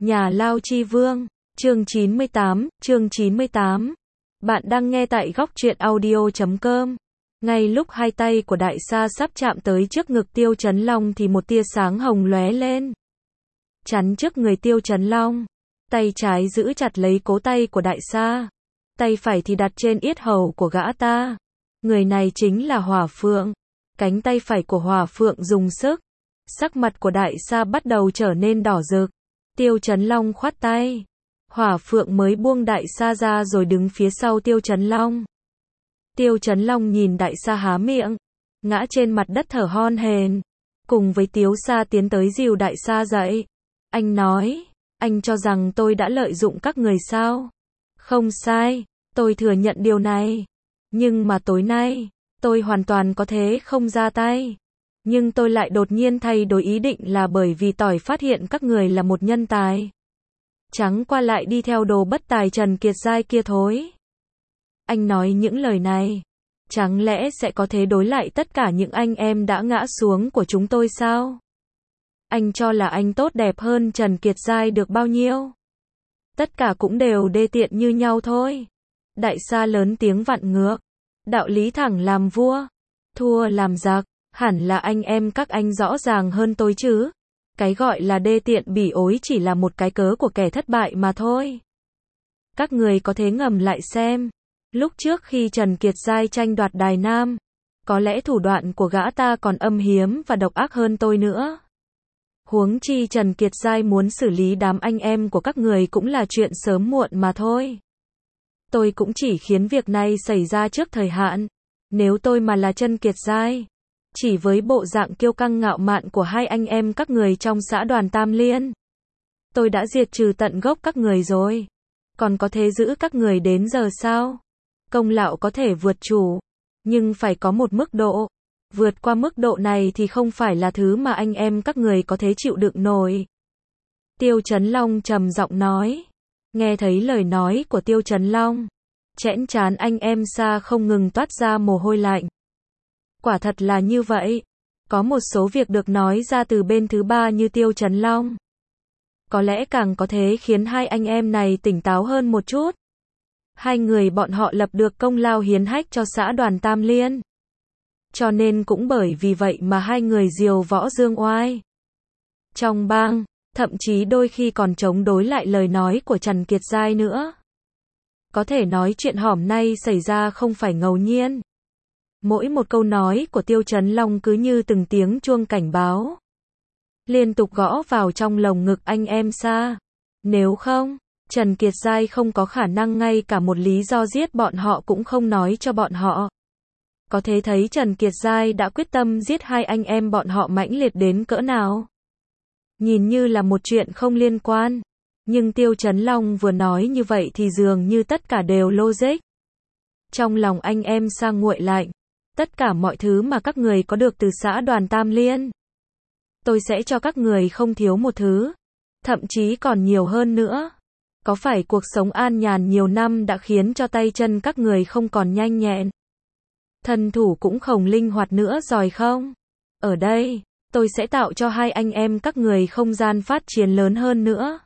Nhà Lao Chi Vương, chương 98. Bạn đang nghe tại góc truyện audio.com. Ngay lúc hai tay của đại sa sắp chạm tới trước ngực Tiêu Chấn Long thì một tia sáng hồng lóe lên. Chắn trước người Tiêu Chấn Long. Tay trái giữ chặt lấy cánh tay của đại sa. Tay phải thì đặt trên yết hầu của gã ta. Người này chính là Hỏa Phượng. Cánh tay phải của Hỏa Phượng dùng sức. Sắc mặt của đại sa bắt đầu trở nên đỏ rực. Tiêu Chấn Long khoát tay. Hỏa Phượng mới buông đại sa ra rồi đứng phía sau Tiêu Chấn Long. Tiêu Chấn Long nhìn đại sa há miệng, ngã trên mặt đất thở hon hển. Cùng với Tiếu Sa tiến tới dìu đại sa dậy. Anh nói, anh cho rằng tôi đã lợi dụng các người sao? Không sai, tôi thừa nhận điều này. Nhưng mà tối nay, tôi hoàn toàn có thể không ra tay. Nhưng tôi lại đột nhiên thay đổi ý định là bởi vì tỏi phát hiện các người là một nhân tài. Chẳng qua lại đi theo đồ bất tài Trần Kiệt Giai kia thôi. Anh nói những lời này, chẳng lẽ sẽ có thể đối lại tất cả những anh em đã ngã xuống của chúng tôi sao? Anh cho là anh tốt đẹp hơn Trần Kiệt Giai được bao nhiêu? Tất cả cũng đều đê tiện như nhau thôi. Đại sa lớn tiếng vặn ngược. Đạo lý thẳng làm vua, thua làm giặc. Hẳn là anh em các anh rõ ràng hơn tôi chứ. Cái gọi là đê tiện bỉ ối chỉ là một cái cớ của kẻ thất bại mà thôi. Các người có thể ngầm lại xem. Lúc trước khi Trần Kiệt Giai tranh đoạt Đài Nam, có lẽ thủ đoạn của gã ta còn âm hiểm và độc ác hơn tôi nữa. Huống chi Trần Kiệt Giai muốn xử lý đám anh em của các người cũng là chuyện sớm muộn mà thôi. Tôi cũng chỉ khiến việc này xảy ra trước thời hạn. Nếu tôi mà là Trần Kiệt Giai, chỉ với bộ dạng kiêu căng ngạo mạn của hai anh em các người trong xã đoàn Tam Liên, tôi đã diệt trừ tận gốc các người rồi. Còn có thể giữ các người đến giờ sao? Công lão có thể vượt chủ, nhưng phải có một mức độ. Vượt qua mức độ này thì không phải là thứ mà anh em các người có thể chịu đựng nổi. Tiêu Chấn Long trầm giọng nói. Nghe thấy lời nói của Tiêu Chấn Long, chẽn trán anh em Sa không ngừng toát ra mồ hôi lạnh. Quả thật là như vậy. Có một số việc được nói ra từ bên thứ ba như Tiêu Chấn Long, có lẽ càng có thể khiến hai anh em này tỉnh táo hơn một chút. Hai người bọn họ lập được công lao hiển hách cho xã đoàn Tam Liên. Cho nên cũng bởi vì vậy mà hai người diều võ dương oai trong bang, thậm chí đôi khi còn chống đối lại lời nói của Trần Kiệt Giai nữa. Có thể nói chuyện hỏm nay xảy ra không phải ngẫu nhiên. Mỗi một câu nói của Tiêu Chấn Long cứ như từng tiếng chuông cảnh báo, liên tục gõ vào trong lồng ngực anh em Sa. Nếu không, Trần Kiệt Giai không có khả năng ngay cả một lý do giết bọn họ cũng không nói cho bọn họ. Có thể thấy Trần Kiệt Giai đã quyết tâm giết hai anh em bọn họ mãnh liệt đến cỡ nào. Nhìn như là một chuyện không liên quan, nhưng Tiêu Chấn Long vừa nói như vậy thì dường như tất cả đều logic. Trong lòng anh em Sa nguội lạnh. Tất cả mọi thứ mà các người có được từ xã đoàn Tam Liên, tôi sẽ cho các người không thiếu một thứ, thậm chí còn nhiều hơn nữa. Có phải cuộc sống an nhàn nhiều năm đã khiến cho tay chân các người không còn nhanh nhẹn, thân thủ cũng không linh hoạt nữa rồi không? Ở đây, tôi sẽ tạo cho hai anh em các người không gian phát triển lớn hơn nữa,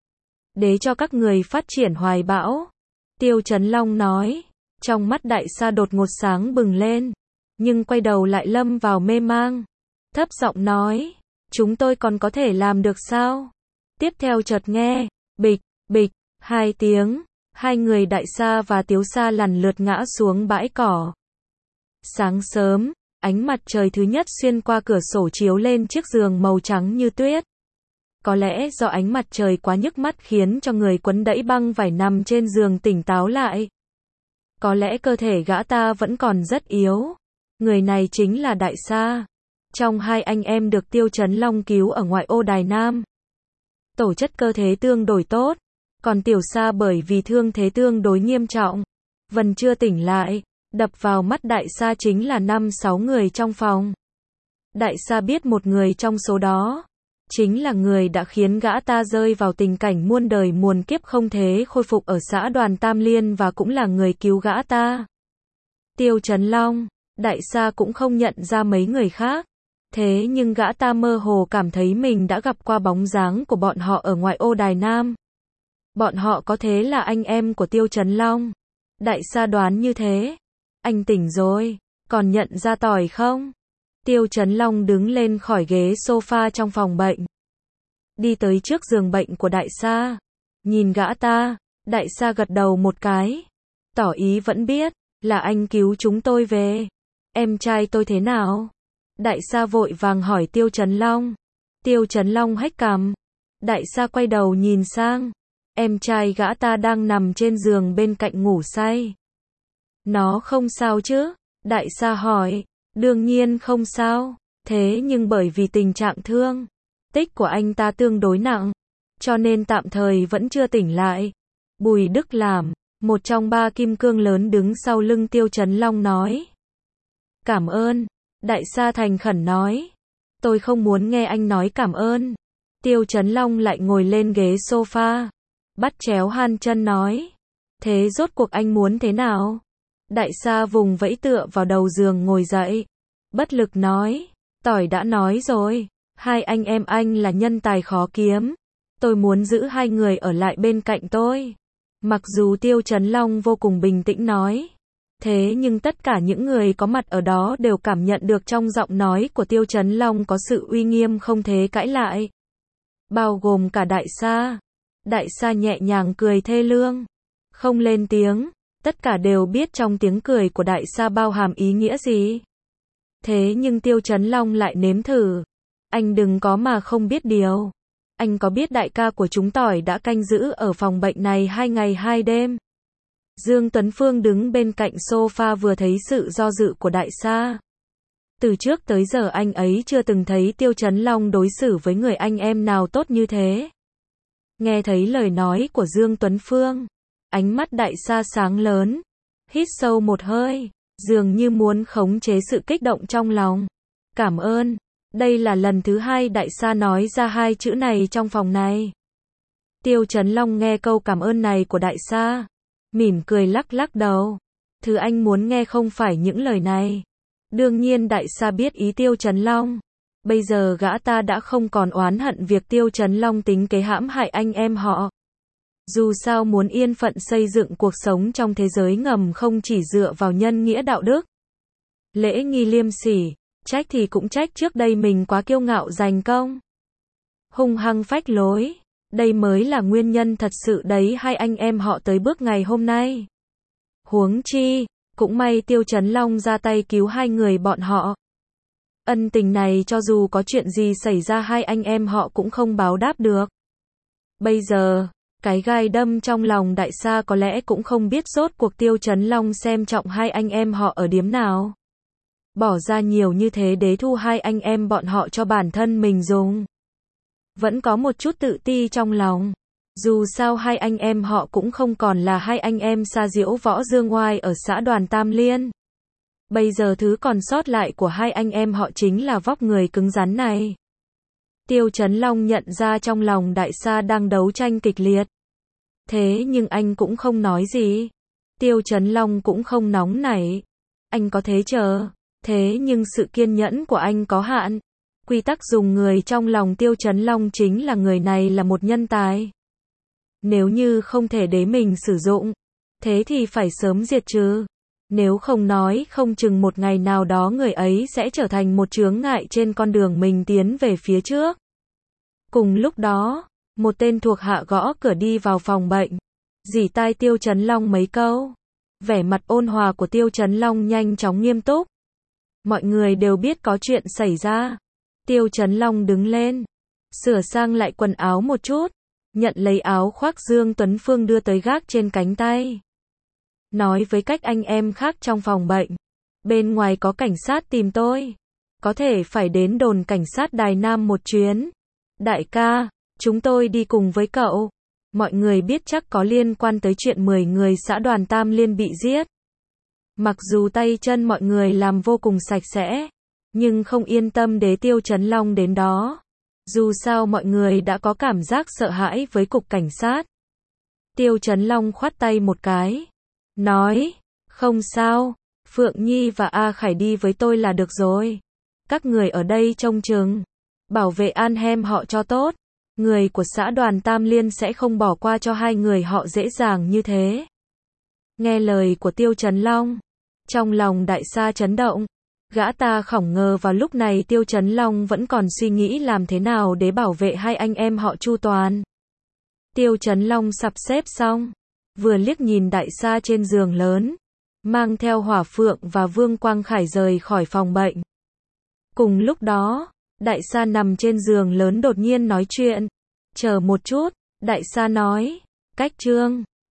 để cho các người phát triển hoài bão. Tiêu Chấn Long nói. Trong mắt đại sa đột ngột sáng bừng lên, nhưng quay đầu lại lâm vào mê mang. Thấp giọng nói, chúng tôi còn có thể làm được sao? Tiếp theo chợt nghe, bịch, bịch, hai tiếng, hai người đại sa và Tiếu Sa lần lượt ngã xuống bãi cỏ. Sáng sớm, ánh mặt trời thứ nhất xuyên qua cửa sổ chiếu lên chiếc giường màu trắng như tuyết. Có lẽ do ánh mặt trời quá nhức mắt khiến cho người quấn đẫy băng vải nằm trên giường tỉnh táo lại. Có lẽ cơ thể gã ta vẫn còn rất yếu. Người này chính là Đại Sa. Trong hai anh em được Tiêu Chấn Long cứu ở ngoại ô Đài Nam, tổ chất cơ thể tương đối tốt. Còn Tiểu Sa bởi vì thương thế tương đối nghiêm trọng, vẫn chưa tỉnh lại. Đập vào mắt Đại Sa chính là 5-6 người trong phòng. Đại Sa biết một người trong số đó chính là người đã khiến gã ta rơi vào tình cảnh muôn đời muôn kiếp không thể khôi phục ở xã đoàn Tam Liên và cũng là người cứu gã ta. Tiêu Chấn Long. Đại Sa cũng không nhận ra mấy người khác. Thế nhưng gã ta mơ hồ cảm thấy mình đã gặp qua bóng dáng của bọn họ ở ngoại ô Đài Nam. Bọn họ có thế là anh em của Tiêu Chấn Long. Đại sa đoán như thế. Anh tỉnh rồi, còn nhận ra tỏi không? Tiêu Chấn Long đứng lên khỏi ghế sofa trong phòng bệnh. Đi tới trước giường bệnh của đại sa. Nhìn gã ta, đại sa gật đầu một cái. Tỏ ý vẫn biết, là anh cứu chúng tôi về. Em trai tôi thế nào? Đại sa vội vàng hỏi Tiêu Chấn Long. Tiêu Chấn Long hếch cằm. Đại sa quay đầu nhìn sang. Em trai gã ta đang nằm trên giường bên cạnh ngủ say. Nó không sao chứ? Đại sa hỏi. Đương nhiên không sao. Thế nhưng bởi vì tình trạng thương tích của anh ta tương đối nặng, cho nên tạm thời vẫn chưa tỉnh lại. Bùi Đức Làm, một trong ba kim cương lớn đứng sau lưng Tiêu Chấn Long nói. Cảm ơn. Đại sa thành khẩn nói. Tôi không muốn nghe anh nói cảm ơn. Tiêu Chấn Long lại ngồi lên ghế sofa, bắt chéo hai chân nói. Thế rốt cuộc anh muốn thế nào? Đại sa vùng vẫy tựa vào đầu giường ngồi dậy. Bất lực nói. Tỏi đã nói rồi. Hai anh em anh là nhân tài khó kiếm. Tôi muốn giữ hai người ở lại bên cạnh tôi. Mặc dù Tiêu Chấn Long vô cùng bình tĩnh nói. Thế nhưng tất cả những người có mặt ở đó đều cảm nhận được trong giọng nói của Tiêu Chấn Long có sự uy nghiêm không thể cãi lại. Bao gồm cả đại sa. Đại sa nhẹ nhàng cười thê lương. Không lên tiếng. Tất cả đều biết trong tiếng cười của đại sa bao hàm ý nghĩa gì. Thế nhưng Tiêu Chấn Long lại nếm thử. Anh đừng có mà không biết điều. Anh có biết đại ca của chúng tỏi đã canh giữ ở phòng bệnh này 2 ngày 2 đêm. Dương Tuấn Phương đứng bên cạnh sofa vừa thấy sự do dự của đại sa. Từ trước tới giờ anh ấy chưa từng thấy Tiêu Chấn Long đối xử với người anh em nào tốt như thế. Nghe thấy lời nói của Dương Tuấn Phương, ánh mắt đại sa sáng lớn, hít sâu một hơi, dường như muốn khống chế sự kích động trong lòng. Cảm ơn. Đây là lần thứ hai đại sa nói ra hai chữ này trong phòng này. Tiêu Chấn Long nghe câu cảm ơn này của đại sa, mỉm cười lắc lắc đầu. Thứ anh muốn nghe không phải những lời này. Đương nhiên đại sa biết ý Tiêu Chấn Long. Bây giờ gã ta đã không còn oán hận việc Tiêu Chấn Long tính kế hãm hại anh em họ. Dù sao muốn yên phận xây dựng cuộc sống trong thế giới ngầm không chỉ dựa vào nhân nghĩa đạo đức, lễ nghi liêm sỉ, trách thì cũng trách trước đây mình quá kiêu ngạo giành công, hung hăng phách lối. Đây mới là nguyên nhân thật sự đấy hai anh em họ tới bước ngày hôm nay. Huống chi, cũng may Tiêu Chấn Long ra tay cứu hai người bọn họ. Ân tình này cho dù có chuyện gì xảy ra hai anh em họ cũng không báo đáp được. Bây giờ, cái gai đâm trong lòng đại sa có lẽ cũng không biết rốt cuộc Tiêu Chấn Long xem trọng hai anh em họ ở điểm nào. Bỏ ra nhiều như thế để thu hai anh em bọn họ cho bản thân mình dùng. Vẫn có một chút tự ti trong lòng. Dù sao hai anh em họ cũng không còn là hai anh em Sa Diễu Võ Dương Oai ở xã Đoàn Tam Liên. Bây giờ thứ còn sót lại của hai anh em họ chính là vóc người cứng rắn này. Tiêu Chấn Long nhận ra trong lòng đại sa đang đấu tranh kịch liệt. Thế nhưng anh cũng không nói gì. Tiêu Chấn Long cũng không nóng nảy. Anh có thế chờ. Thế nhưng sự kiên nhẫn của anh có hạn. Quy tắc dùng người trong lòng Tiêu Chấn Long chính là người này là một nhân tài. Nếu như không thể để mình sử dụng, thế thì phải sớm diệt trừ. Nếu không nói không chừng một ngày nào đó người ấy sẽ trở thành một chướng ngại trên con đường mình tiến về phía trước. Cùng lúc đó, một tên thuộc hạ gõ cửa đi vào phòng bệnh, rỉ tai Tiêu Chấn Long mấy câu. Vẻ mặt ôn hòa của Tiêu Chấn Long nhanh chóng nghiêm túc. Mọi người đều biết có chuyện xảy ra. Tiêu Chấn Long đứng lên, sửa sang lại quần áo một chút, nhận lấy áo khoác Dương Tuấn Phương đưa tới gác trên cánh tay. Nói với các anh em khác trong phòng bệnh, bên ngoài có cảnh sát tìm tôi, có thể phải đến đồn cảnh sát Đài Nam một chuyến. Đại ca, chúng tôi đi cùng với cậu. Mọi người biết chắc có liên quan tới chuyện 10 người xã Đoàn Tam Liên bị giết. Mặc dù tay chân mọi người làm vô cùng sạch sẽ, nhưng không yên tâm để Tiêu Chấn Long đến đó. Dù sao mọi người đã có cảm giác sợ hãi với cục cảnh sát. Tiêu Chấn Long khoát tay một cái, nói, không sao, Phượng Nhi và A Khải đi với tôi là được rồi. các người ở đây trông chừng, bảo vệ An Hem họ cho tốt. Người của xã Đoàn Tam Liên sẽ không bỏ qua cho hai người họ dễ dàng như thế. Nghe lời của Tiêu Chấn Long, trong lòng Đại Sa chấn động. Gã ta không ngờ vào lúc này Tiêu Chấn Long vẫn còn suy nghĩ làm thế nào để bảo vệ hai anh em họ chu toàn. Tiêu Chấn Long sắp xếp xong, vừa liếc nhìn Đại Sa trên giường lớn, mang theo Hỏa Phượng và Vương Quang Khải rời khỏi phòng bệnh. Cùng lúc đó, Đại Sa nằm trên giường lớn đột nhiên nói chuyện. Chờ một chút, Đại Sa nói, Cách Trương,